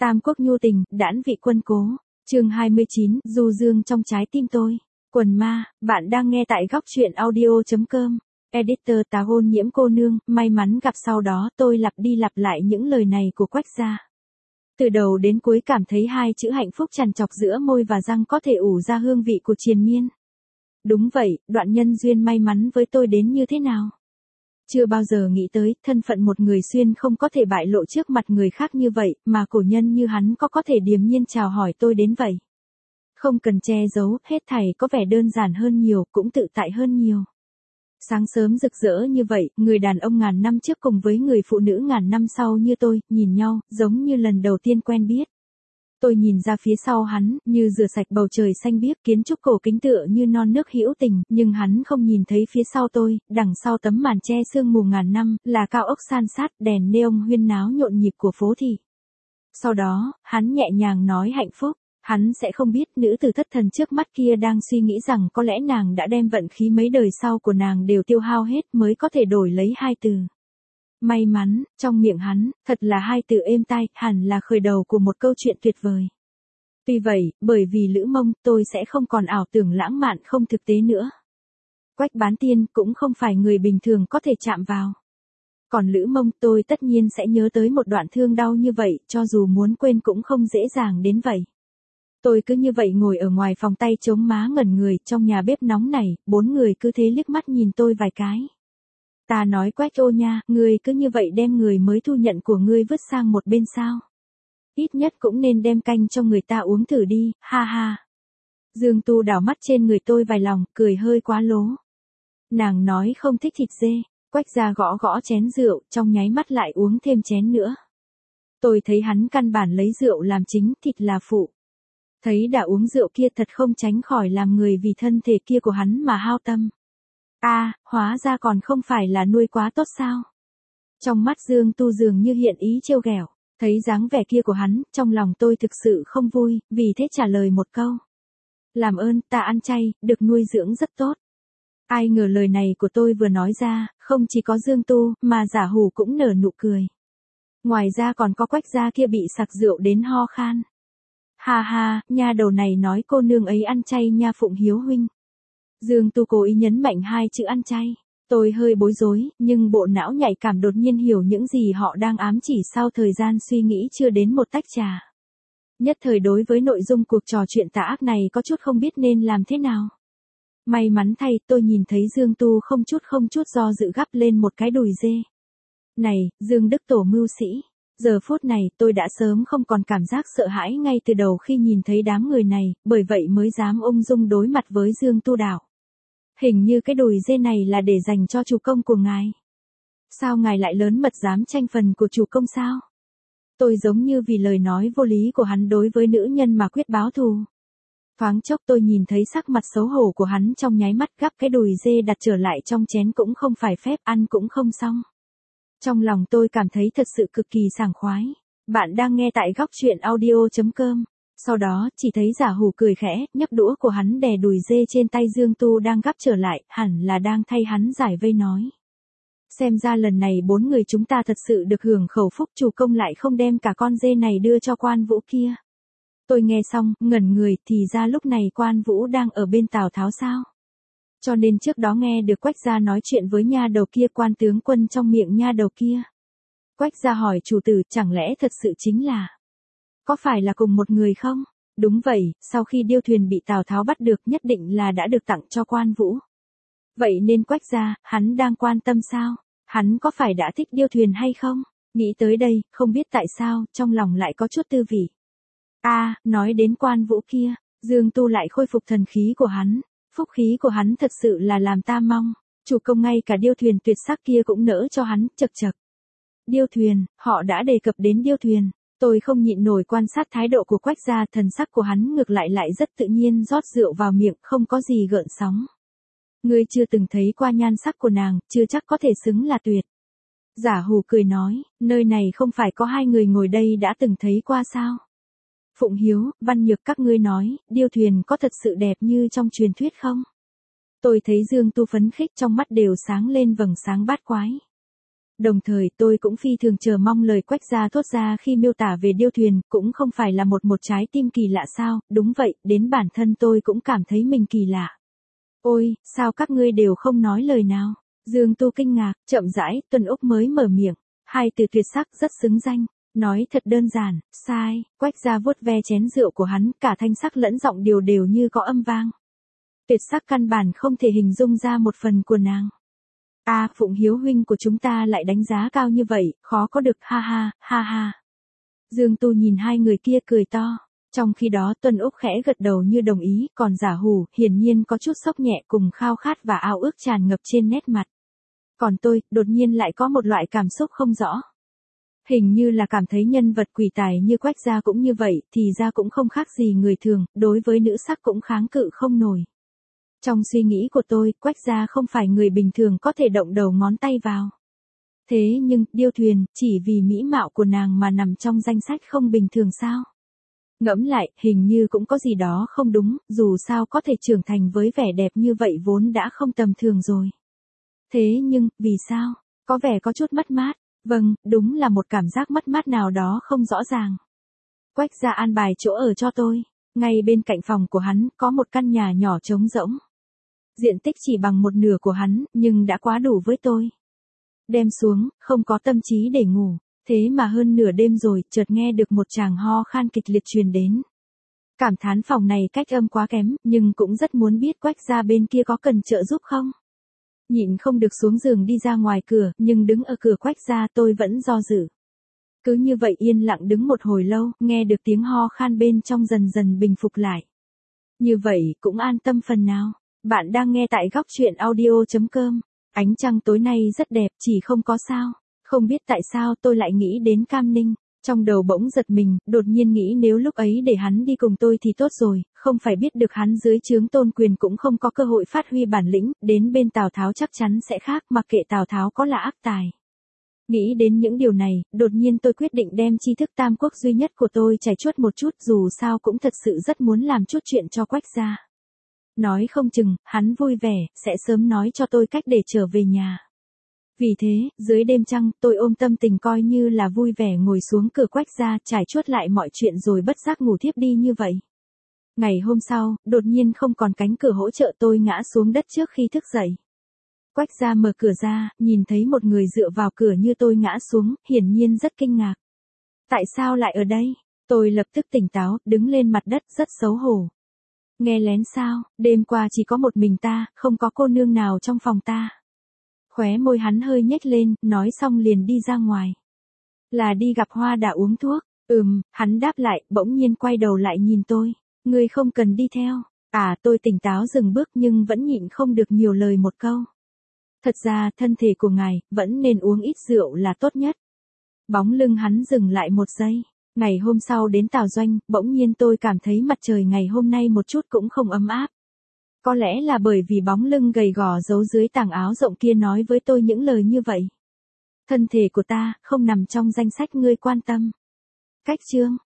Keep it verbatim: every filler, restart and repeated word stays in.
Tam quốc nhu tình, đãn vị quân cố. Chương hai mươi chín, du dương trong trái tim tôi. Quần ma, bạn đang nghe tại góc truyện audio chấm com. Editor tà hôn nhiễm cô nương, may mắn gặp sau đó tôi lặp đi lặp lại những lời này của Quách gia. Từ đầu đến cuối cảm thấy hai chữ hạnh phúc trằn trọc giữa môi và răng có thể ủ ra hương vị của triền miên. Đúng vậy, đoạn nhân duyên may mắn với tôi đến như thế nào? Chưa bao giờ nghĩ tới, thân phận một người xuyên không có thể bại lộ trước mặt người khác như vậy, mà cổ nhân như hắn có có thể điềm nhiên chào hỏi tôi đến vậy. Không cần che giấu, hết thảy có vẻ đơn giản hơn nhiều, cũng tự tại hơn nhiều. Sáng sớm rực rỡ như vậy, người đàn ông ngàn năm trước cùng với người phụ nữ ngàn năm sau như tôi, nhìn nhau, giống như lần đầu tiên quen biết. Tôi nhìn ra phía sau hắn, như rửa sạch bầu trời xanh biếc, kiến trúc cổ kính tựa như non nước hữu tình, nhưng hắn không nhìn thấy phía sau tôi, đằng sau tấm màn che sương mù ngàn năm, là cao ốc san sát, đèn neon huyên náo nhộn nhịp của phố thị. Sau đó, hắn nhẹ nhàng nói hạnh phúc, hắn sẽ không biết nữ tử thất thần trước mắt kia đang suy nghĩ rằng có lẽ nàng đã đem vận khí mấy đời sau của nàng đều tiêu hao hết mới có thể đổi lấy hai từ. May mắn, trong miệng hắn, thật là hai từ êm tai, hẳn là khởi đầu của một câu chuyện tuyệt vời. Tuy vậy, bởi vì Lữ Mông, tôi sẽ không còn ảo tưởng lãng mạn không thực tế nữa. Quách Bán Tiên cũng không phải người bình thường có thể chạm vào. Còn Lữ Mông, tôi tất nhiên sẽ nhớ tới một đoạn thương đau như vậy, cho dù muốn quên cũng không dễ dàng đến vậy. Tôi cứ như vậy ngồi ở ngoài phòng tay chống má ngẩn người, trong nhà bếp nóng này, bốn người cứ thế liếc mắt nhìn tôi vài cái. Ta nói Quách ô nha, ngươi cứ như vậy đem người mới thu nhận của ngươi vứt sang một bên sao. Ít nhất cũng nên đem canh cho người ta uống thử đi, ha ha. Dương Tu đảo mắt trên người tôi vài lòng, cười hơi quá lố. Nàng nói không thích thịt dê, Quách ra gõ gõ chén rượu, trong nháy mắt lại uống thêm chén nữa. Tôi thấy hắn căn bản lấy rượu làm chính, thịt là phụ. Thấy đã uống rượu kia thật không tránh khỏi làm người vì thân thể kia của hắn mà hao tâm. A, à, hóa ra còn không phải là nuôi quá tốt sao? Trong mắt Dương Tu dường như hiện ý trêu ghẹo, thấy dáng vẻ kia của hắn, trong lòng tôi thực sự không vui, vì thế trả lời một câu. Làm ơn, ta ăn chay, được nuôi dưỡng rất tốt. Ai ngờ lời này của tôi vừa nói ra, không chỉ có Dương Tu, mà Giả Hủ cũng nở nụ cười. Ngoài ra còn có Quách gia kia bị sặc rượu đến ho khan. Ha ha, nha đầu này nói cô nương ấy ăn chay nha Phụng Hiếu huynh. Dương Tu cố ý nhấn mạnh hai chữ ăn chay. Tôi hơi bối rối, nhưng bộ não nhạy cảm đột nhiên hiểu những gì họ đang ám chỉ sau thời gian suy nghĩ chưa đến một tách trà. Nhất thời đối với nội dung cuộc trò chuyện tà ác này có chút không biết nên làm thế nào. May mắn thay, tôi nhìn thấy Dương Tu không chút không chút do dự gắp lên một cái đùi dê. Này, Dương Đức Tổ mưu sĩ. Giờ phút này tôi đã sớm không còn cảm giác sợ hãi ngay từ đầu khi nhìn thấy đám người này, bởi vậy mới dám ung dung đối mặt với Dương Tu Đạo. Hình như cái đùi dê này là để dành cho chủ công của ngài. Sao ngài lại lớn mật dám tranh phần của chủ công sao? Tôi giống như vì lời nói vô lý của hắn đối với nữ nhân mà quyết báo thù. Thoáng chốc tôi nhìn thấy sắc mặt xấu hổ của hắn trong nháy mắt, gắp cái đùi dê đặt trở lại trong chén cũng không phải phép, ăn cũng không xong. Trong lòng tôi cảm thấy thật sự cực kỳ sảng khoái. Bạn đang nghe tại góc truyện audio chấm com. Sau đó, chỉ thấy Giả Hủ cười khẽ, nhấc đũa của hắn đè đùi dê trên tay Dương Tu đang gắp trở lại, hẳn là đang thay hắn giải vây nói. Xem ra lần này bốn người chúng ta thật sự được hưởng khẩu phúc, chủ công lại không đem cả con dê này đưa cho Quan Vũ kia. Tôi nghe xong, ngẩn người, thì ra lúc này Quan Vũ đang ở bên Tào Tháo sao? Cho nên trước đó nghe được Quách gia nói chuyện với nha đầu kia, Quan tướng quân trong miệng nha đầu kia. Quách gia hỏi chủ tử, chẳng lẽ thật sự chính là... Có phải là cùng một người không? Đúng vậy, sau khi điêu thuyền bị Tào Tháo bắt được nhất định là đã được tặng cho Quan Vũ. Vậy nên Quách gia, hắn đang quan tâm sao? Hắn có phải đã thích điêu thuyền hay không? Nghĩ tới đây, không biết tại sao, trong lòng lại có chút tư vị. A, à, nói đến Quan Vũ kia, Dương Tu lại khôi phục thần khí của hắn. Phúc khí của hắn thật sự là làm ta mong. Chủ công ngay cả điêu thuyền tuyệt sắc kia cũng nỡ cho hắn, chật chật. Điêu thuyền, họ đã đề cập đến điêu thuyền. Tôi không nhịn nổi quan sát thái độ của Quách gia, thần sắc của hắn ngược lại lại rất tự nhiên, rót rượu vào miệng, không có gì gợn sóng. Ngươi chưa từng thấy qua nhan sắc của nàng, chưa chắc có thể xứng là tuyệt. Giả Hủ cười nói, nơi này không phải có hai người ngồi đây đã từng thấy qua sao? Phụng Hiếu, Văn Nhược, các ngươi nói, điêu thuyền có thật sự đẹp như trong truyền thuyết không? Tôi thấy Dương Tu phấn khích, trong mắt đều sáng lên vầng sáng bát quái. Đồng thời tôi cũng phi thường chờ mong lời Quách gia thốt ra khi miêu tả về điêu thuyền, cũng không phải là một một trái tim kỳ lạ sao, đúng vậy, đến bản thân tôi cũng cảm thấy mình kỳ lạ. Ôi, sao các ngươi đều không nói lời nào? Dương Tu kinh ngạc, chậm rãi, Tuân Úc mới mở miệng. Hai từ tuyệt sắc rất xứng danh. Nói thật đơn giản, sai, Quách gia vuốt ve chén rượu của hắn, cả thanh sắc lẫn giọng điều đều như có âm vang. Tuyệt sắc căn bản không thể hình dung ra một phần của nàng. A, à, Phụng Hiếu huynh của chúng ta lại đánh giá cao như vậy, khó có được, ha ha, ha ha. Dương Tu nhìn hai người kia cười to. Trong khi đó Tuân Úc khẽ gật đầu như đồng ý, còn Giả Hủ hiển nhiên có chút sốc nhẹ cùng khao khát và ao ước tràn ngập trên nét mặt. Còn tôi, đột nhiên lại có một loại cảm xúc không rõ. Hình như là cảm thấy nhân vật quỷ tài như Quách gia cũng như vậy, thì ra cũng không khác gì người thường, đối với nữ sắc cũng kháng cự không nổi. Trong suy nghĩ của tôi, Quách gia không phải người bình thường có thể động đầu ngón tay vào. Thế nhưng, điêu thuyền, chỉ vì mỹ mạo của nàng mà nằm trong danh sách không bình thường sao? Ngẫm lại, hình như cũng có gì đó không đúng, dù sao có thể trưởng thành với vẻ đẹp như vậy vốn đã không tầm thường rồi. Thế nhưng, vì sao? Có vẻ có chút mất mát. Vâng, đúng là một cảm giác mất mát nào đó không rõ ràng. Quách gia an bài chỗ ở cho tôi. Ngay bên cạnh phòng của hắn, có một căn nhà nhỏ trống rỗng. Diện tích chỉ bằng một nửa của hắn, nhưng đã quá đủ với tôi. Đem xuống, không có tâm trí để ngủ. Thế mà hơn nửa đêm rồi, chợt nghe được một tràng ho khan kịch liệt truyền đến. Cảm thán phòng này cách âm quá kém, nhưng cũng rất muốn biết Quách gia bên kia có cần trợ giúp không. Nhịn không được xuống giường đi ra ngoài cửa, nhưng đứng ở cửa Quách gia tôi vẫn do dự. Cứ như vậy yên lặng đứng một hồi lâu, nghe được tiếng ho khan bên trong dần dần bình phục lại. Như vậy cũng an tâm phần nào. Bạn đang nghe tại góc truyện audio chấm com. Ánh trăng tối nay rất đẹp, chỉ không có sao. Không biết tại sao tôi lại nghĩ đến Cam Ninh. Trong đầu bỗng giật mình, đột nhiên nghĩ nếu lúc ấy để hắn đi cùng tôi thì tốt rồi, không phải biết được hắn dưới trướng Tôn Quyền cũng không có cơ hội phát huy bản lĩnh, đến bên Tào Tháo chắc chắn sẽ khác, mặc kệ Tào Tháo có là ác tài. Nghĩ đến những điều này, đột nhiên tôi quyết định đem tri thức tam quốc duy nhất của tôi trải chuốt một chút, dù sao cũng thật sự rất muốn làm chút chuyện cho Quách gia. Nói không chừng, hắn vui vẻ, sẽ sớm nói cho tôi cách để trở về nhà. Vì thế, dưới đêm trăng, tôi ôm tâm tình coi như là vui vẻ ngồi xuống cửa Quách gia, trải chuốt lại mọi chuyện rồi bất giác ngủ thiếp đi như vậy. Ngày hôm sau, đột nhiên không còn cánh cửa hỗ trợ tôi ngã xuống đất trước khi thức dậy. Quách gia mở cửa ra, nhìn thấy một người dựa vào cửa như tôi ngã xuống, hiển nhiên rất kinh ngạc. Tại sao lại ở đây? Tôi lập tức tỉnh táo, đứng lên mặt đất rất xấu hổ. Nghe lén sao, đêm qua chỉ có một mình ta, không có cô nương nào trong phòng ta. Khóe môi hắn hơi nhếch lên, nói xong liền đi ra ngoài. Là đi gặp Hoa Đà uống thuốc. Ừm, hắn đáp lại, bỗng nhiên quay đầu lại nhìn tôi. Ngươi không cần đi theo. À, tôi tỉnh táo dừng bước nhưng vẫn nhịn không được nhiều lời một câu. Thật ra, thân thể của ngài, vẫn nên uống ít rượu là tốt nhất. Bóng lưng hắn dừng lại một giây. Ngày hôm sau đến Tào Doanh, bỗng nhiên tôi cảm thấy mặt trời ngày hôm nay một chút cũng không ấm áp. Có lẽ là bởi vì bóng lưng gầy gò giấu dưới tàng áo rộng kia nói với tôi những lời như vậy. Thân thể của ta, không nằm trong danh sách ngươi quan tâm. Cách chương.